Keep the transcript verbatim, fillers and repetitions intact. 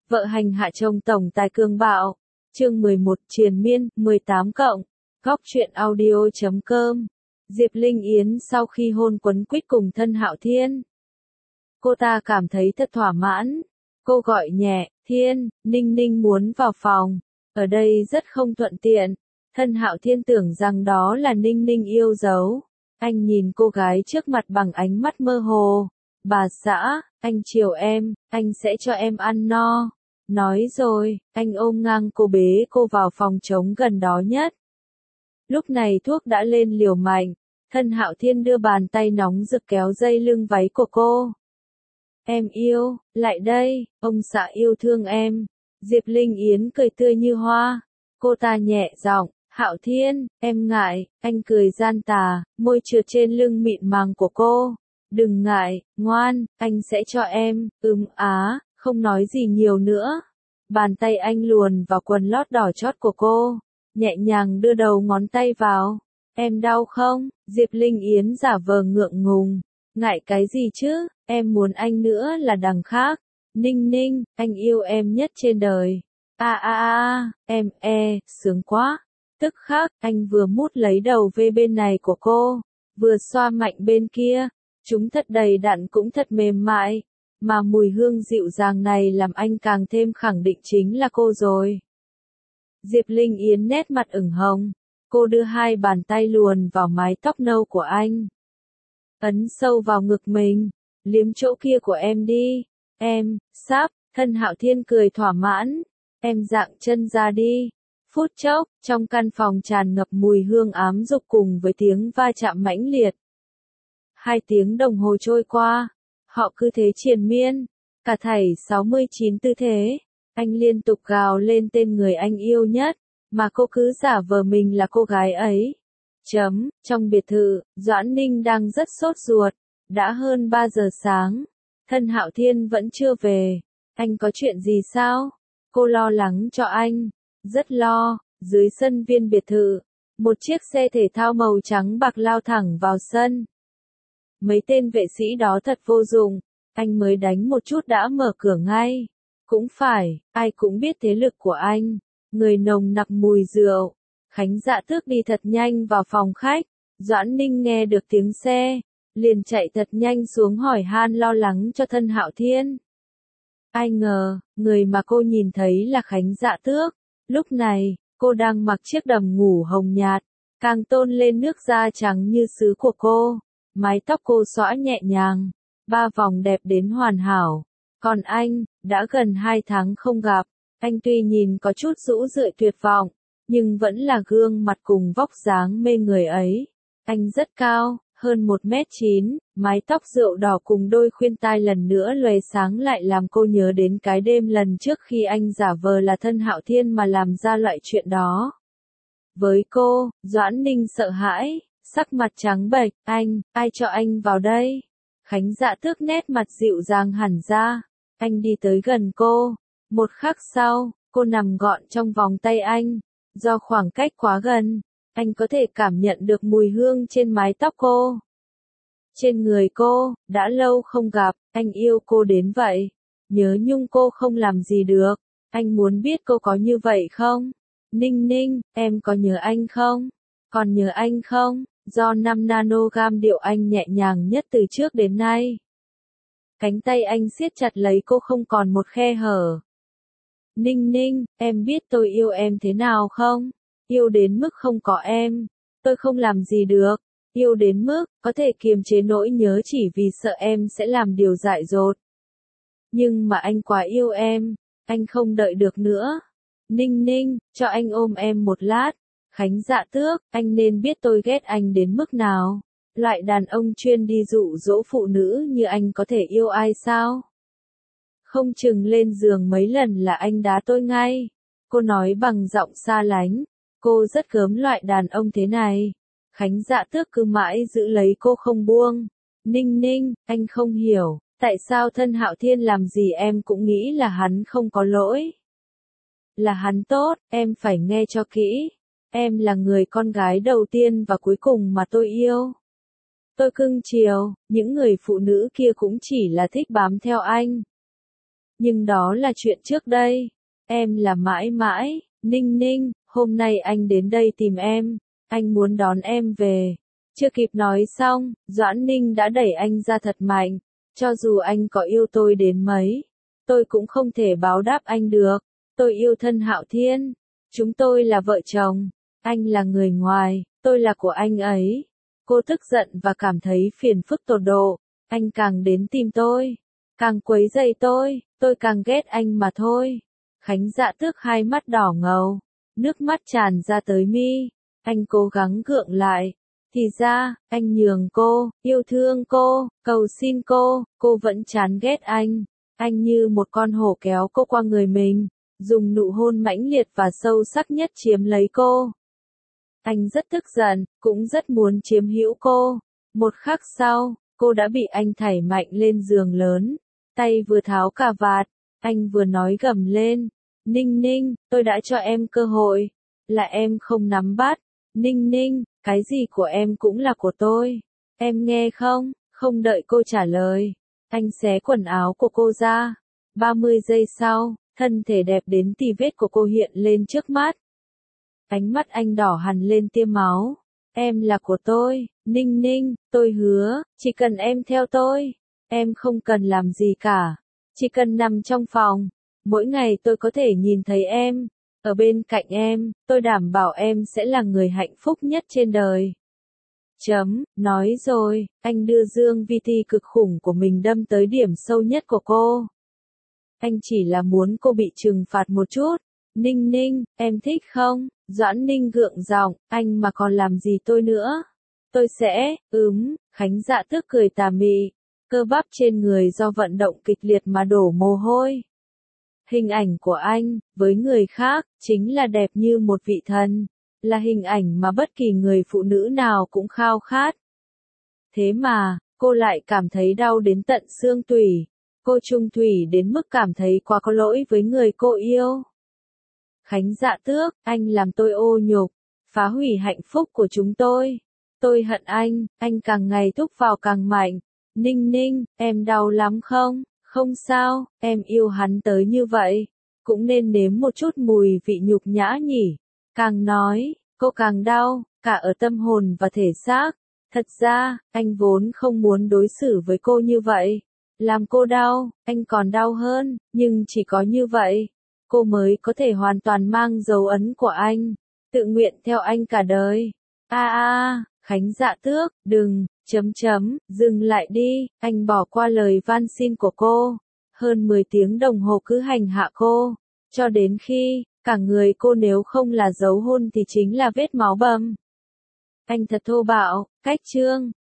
Vợ hành hạ chồng tổng tài cường bạo. Chương mười một triền miên, mười tám cộng. Góc truyện audio chấm com. Diệp Linh Yến sau khi hôn quấn quýt cùng Thân Hạo Thiên, cô ta cảm thấy thật thỏa mãn. Cô gọi nhẹ, Thiên, Ninh Ninh muốn vào phòng. Ở đây rất không thuận tiện. Thân Hạo Thiên tưởng rằng đó là Ninh Ninh yêu dấu. Anh nhìn cô gái trước mặt bằng ánh mắt mơ hồ. Bà xã, anh chiều em, anh sẽ cho em ăn no. Nói rồi, anh ôm ngang cô bế cô vào phòng trống gần đó nhất. Lúc này thuốc đã lên liều mạnh. Thân Hạo Thiên đưa bàn tay nóng rực kéo dây lưng váy của cô. Em yêu, lại đây, ông xã yêu thương em. Diệp Linh Yến cười tươi như hoa. Cô ta nhẹ giọng, Hạo Thiên, em ngại, anh cười gian tà, môi trượt trên lưng mịn màng của cô. Đừng ngại, ngoan, anh sẽ cho em, ừm á, không nói gì nhiều nữa. Bàn tay anh luồn vào quần lót đỏ chót của cô, nhẹ nhàng đưa đầu ngón tay vào. Em đau không? Diệp Linh Yến giả vờ ngượng ngùng. Ngại cái gì chứ, em muốn anh nữa là đằng khác. Ninh Ninh, anh yêu em nhất trên đời. A a a, em e, sướng quá. Tức khắc, anh vừa mút lấy đầu về bên này của cô, vừa xoa mạnh bên kia. Chúng thật đầy đặn cũng thật mềm mại, mà mùi hương dịu dàng này làm anh càng thêm khẳng định chính là cô rồi. Diệp Linh Yến nét mặt ửng hồng, cô đưa hai bàn tay luồn vào mái tóc nâu của anh. Ấn sâu vào ngực mình, liếm chỗ kia của em đi, em, sắp, Thân Hạo Thiên cười thỏa mãn, em dạng chân ra đi. Phút chốc, trong căn phòng tràn ngập mùi hương ám dục cùng với tiếng va chạm mãnh liệt. Hai tiếng đồng hồ trôi qua, họ cứ thế triền miên, cả thảy sáu mươi chín tư thế. Anh liên tục gào lên tên người anh yêu nhất, mà cô cứ giả vờ mình là cô gái ấy. Chấm, trong biệt thự, Doãn Ninh đang rất sốt ruột, đã hơn ba giờ sáng, Thân Hạo Thiên vẫn chưa về. Anh có chuyện gì sao? Cô lo lắng cho anh, rất lo. Dưới sân viên biệt thự, một chiếc xe thể thao màu trắng bạc lao thẳng vào sân. Mấy tên vệ sĩ đó thật vô dụng, anh mới đánh một chút đã mở cửa ngay. Cũng phải, ai cũng biết thế lực của anh, người nồng nặc mùi rượu. Khánh Dạ Tước đi thật nhanh vào phòng khách, Doãn Ninh nghe được tiếng xe, liền chạy thật nhanh xuống hỏi han lo lắng cho Thân Hạo Thiên. Ai ngờ, người mà cô nhìn thấy là Khánh Dạ Tước. Lúc này, cô đang mặc chiếc đầm ngủ hồng nhạt, càng tôn lên nước da trắng như sứ của cô. Mái tóc cô xõa nhẹ nhàng, ba vòng đẹp đến hoàn hảo. Còn anh, đã gần hai tháng không gặp, anh tuy nhìn có chút rũ rượi tuyệt vọng, nhưng vẫn là gương mặt cùng vóc dáng mê người ấy. Anh rất cao, hơn một mét chín, mái tóc rượu đỏ cùng đôi khuyên tai lần nữa lóe sáng lại làm cô nhớ đến cái đêm lần trước khi anh giả vờ là Thân Hạo Thiên mà làm ra loại chuyện đó. Với cô, Doãn Ninh sợ hãi, sắc mặt trắng bệch, anh, ai cho anh vào đây? Khánh Dạ Tước nét mặt dịu dàng hẳn ra, anh đi tới gần cô, một khắc sau, cô nằm gọn trong vòng tay anh, do khoảng cách quá gần, anh có thể cảm nhận được mùi hương trên mái tóc cô. Trên người cô, đã lâu không gặp, anh yêu cô đến vậy, nhớ nhung cô không làm gì được, anh muốn biết cô có như vậy không? Ninh Ninh, em có nhớ anh không? Còn nhớ anh không? Do năm nanogam điệu anh nhẹ nhàng nhất từ trước đến nay. Cánh tay anh siết chặt lấy cô không còn một khe hở. Ninh Ninh, em biết tôi yêu em thế nào không? Yêu đến mức không có em, tôi không làm gì được. Yêu đến mức, có thể kiềm chế nỗi nhớ chỉ vì sợ em sẽ làm điều dại dột. Nhưng mà anh quá yêu em, anh không đợi được nữa. Ninh Ninh, cho anh ôm em một lát. Khánh Dạ Tước, anh nên biết tôi ghét anh đến mức nào. Loại đàn ông chuyên đi dụ dỗ phụ nữ như anh có thể yêu ai sao? Không chừng lên giường mấy lần là anh đá tôi ngay. Cô nói bằng giọng xa lánh. Cô rất gớm loại đàn ông thế này. Khánh Dạ Tước cứ mãi giữ lấy cô không buông. Ninh Ninh, anh không hiểu, tại sao Thân Hạo Thiên làm gì em cũng nghĩ là hắn không có lỗi. Là hắn tốt, em phải nghe cho kỹ. Em là người con gái đầu tiên và cuối cùng mà tôi yêu. Tôi cưng chiều, những người phụ nữ kia cũng chỉ là thích bám theo anh. Nhưng đó là chuyện trước đây. Em là mãi mãi, Ninh Ninh, hôm nay anh đến đây tìm em, anh muốn đón em về. Chưa kịp nói xong, Doãn Ninh đã đẩy anh ra thật mạnh. Cho dù anh có yêu tôi đến mấy, tôi cũng không thể báo đáp anh được. Tôi yêu Thân Hạo Thiên. Chúng tôi là vợ chồng. Anh là người ngoài, tôi là của anh ấy. Cô tức giận và cảm thấy phiền phức tột độ. Anh càng đến tìm tôi, càng quấy rầy tôi, tôi càng ghét anh mà thôi. Khánh Dạ Tước hai mắt đỏ ngầu, nước mắt tràn ra tới mi. Anh cố gắng gượng lại. Thì ra, anh nhường cô, yêu thương cô, cầu xin cô, cô vẫn chán ghét anh. Anh như một con hổ kéo cô qua người mình, dùng nụ hôn mãnh liệt và sâu sắc nhất chiếm lấy cô. Anh rất tức giận, cũng rất muốn chiếm hữu cô. Một khắc sau, cô đã bị anh thảy mạnh lên giường lớn, tay vừa tháo cà vạt, anh vừa nói gầm lên. Ninh Ninh, tôi đã cho em cơ hội, là em không nắm bắt. Ninh Ninh, cái gì của em cũng là của tôi. Em nghe không? Không đợi cô trả lời, anh xé quần áo của cô ra. ba mươi giây sau, thân thể đẹp đến tì vết của cô hiện lên trước mắt. Ánh mắt anh đỏ hằn lên tia máu. Em là của tôi, Ninh Ninh, tôi hứa, chỉ cần em theo tôi, em không cần làm gì cả. Chỉ cần nằm trong phòng, mỗi ngày tôi có thể nhìn thấy em, ở bên cạnh em, tôi đảm bảo em sẽ là người hạnh phúc nhất trên đời. Chấm, nói rồi, anh đưa dương vi ti cực khủng của mình đâm tới điểm sâu nhất của cô. Anh chỉ là muốn cô bị trừng phạt một chút. Ninh Ninh, em thích không? Doãn Ninh gượng giọng, anh mà còn làm gì tôi nữa? Tôi sẽ, ừm, Khánh Dạ Tước cười tà mị, cơ bắp trên người do vận động kịch liệt mà đổ mồ hôi. Hình ảnh của anh, với người khác, chính là đẹp như một vị thần, là hình ảnh mà bất kỳ người phụ nữ nào cũng khao khát. Thế mà, cô lại cảm thấy đau đến tận xương tủy. Cô trung thủy đến mức cảm thấy quá có lỗi với người cô yêu. Khánh Dạ Tước, anh làm tôi ô nhục, phá hủy hạnh phúc của chúng tôi. Tôi hận anh, anh càng ngày thúc vào càng mạnh. Ninh Ninh, em đau lắm không? Không sao, em yêu hắn tới như vậy, cũng nên nếm một chút mùi vị nhục nhã nhỉ. Càng nói, cô càng đau, cả ở tâm hồn và thể xác. Thật ra, anh vốn không muốn đối xử với cô như vậy. Làm cô đau, anh còn đau hơn, nhưng chỉ có như vậy, cô mới có thể hoàn toàn mang dấu ấn của anh, tự nguyện theo anh cả đời. A a, Khánh Dạ Tước, đừng, chấm chấm, dừng lại đi, anh bỏ qua lời van xin của cô. Hơn mười tiếng đồng hồ cứ hành hạ cô, cho đến khi, cả người cô nếu không là dấu hôn thì chính là vết máu bầm. Anh thật thô bạo, cách chương.